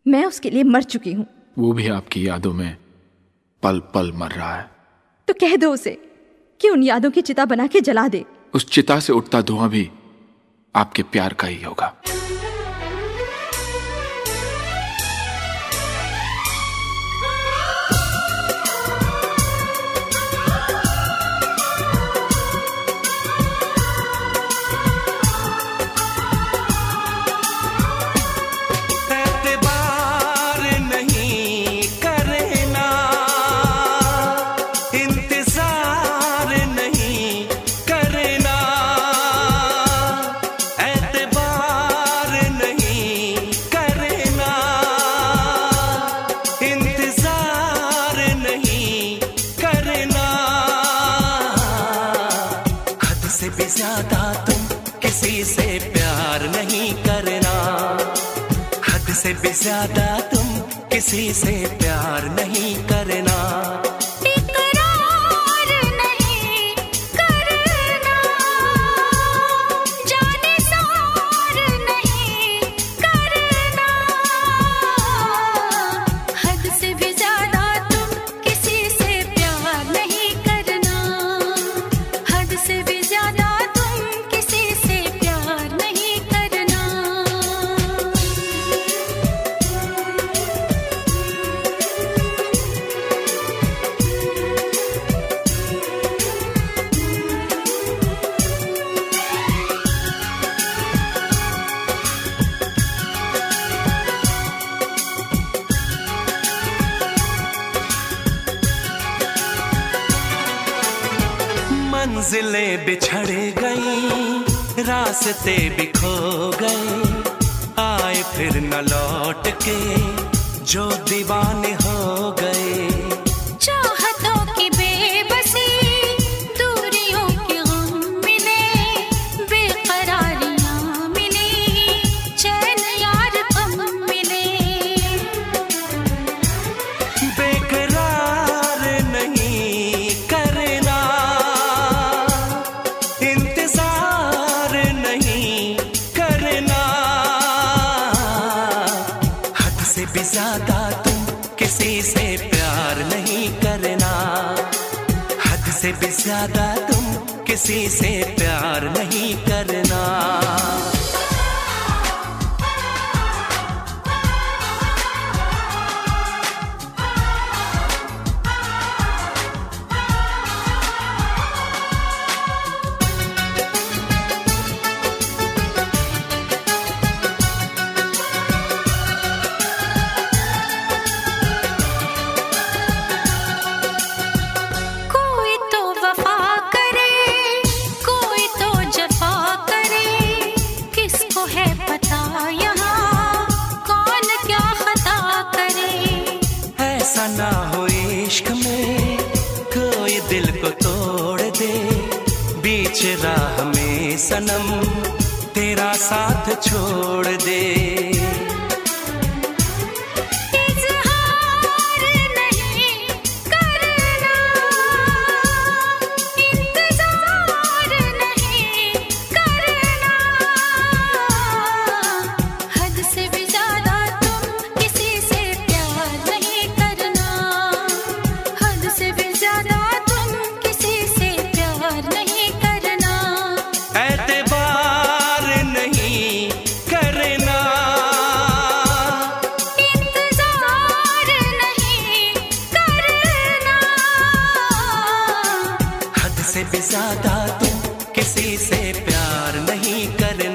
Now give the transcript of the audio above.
मैं उसके लिए मर चुकी हूँ। वो भी आपकी यादों में पल पल मर रहा है। तो कह दो उसे कि उन यादों की चिता बना के जला दे। उस चिता से उठता धुआं भी आपके प्यार का ही होगा। ज्यादा तुम किसी से प्यार नहीं करना, हद से भी ज्यादा तुम किसी से प्यार नहीं करना। मंजिलें बिछड़ गई, रास्ते भी खो गए, आए फिर न लौट के जो दीवाने हो गए। चाहतों की बेबसी, दूरियों के गम मिले, बेकरारियां मिली, चैन यार कम मिले। बेकरार नहीं करना, इंतजार नहीं करना, हद से भी ज्यादा तुम किसी से प्यार नहीं करना, हद से भी ज्यादा तुम किसी से प्यार नहीं करना। ऐसा ना हो इश्क में कोई दिल को तोड़ दे, बीच राह में सनम तेरा साथ छोड़ दे। से भी ज्यादा तुम किसी से प्यार नहीं कर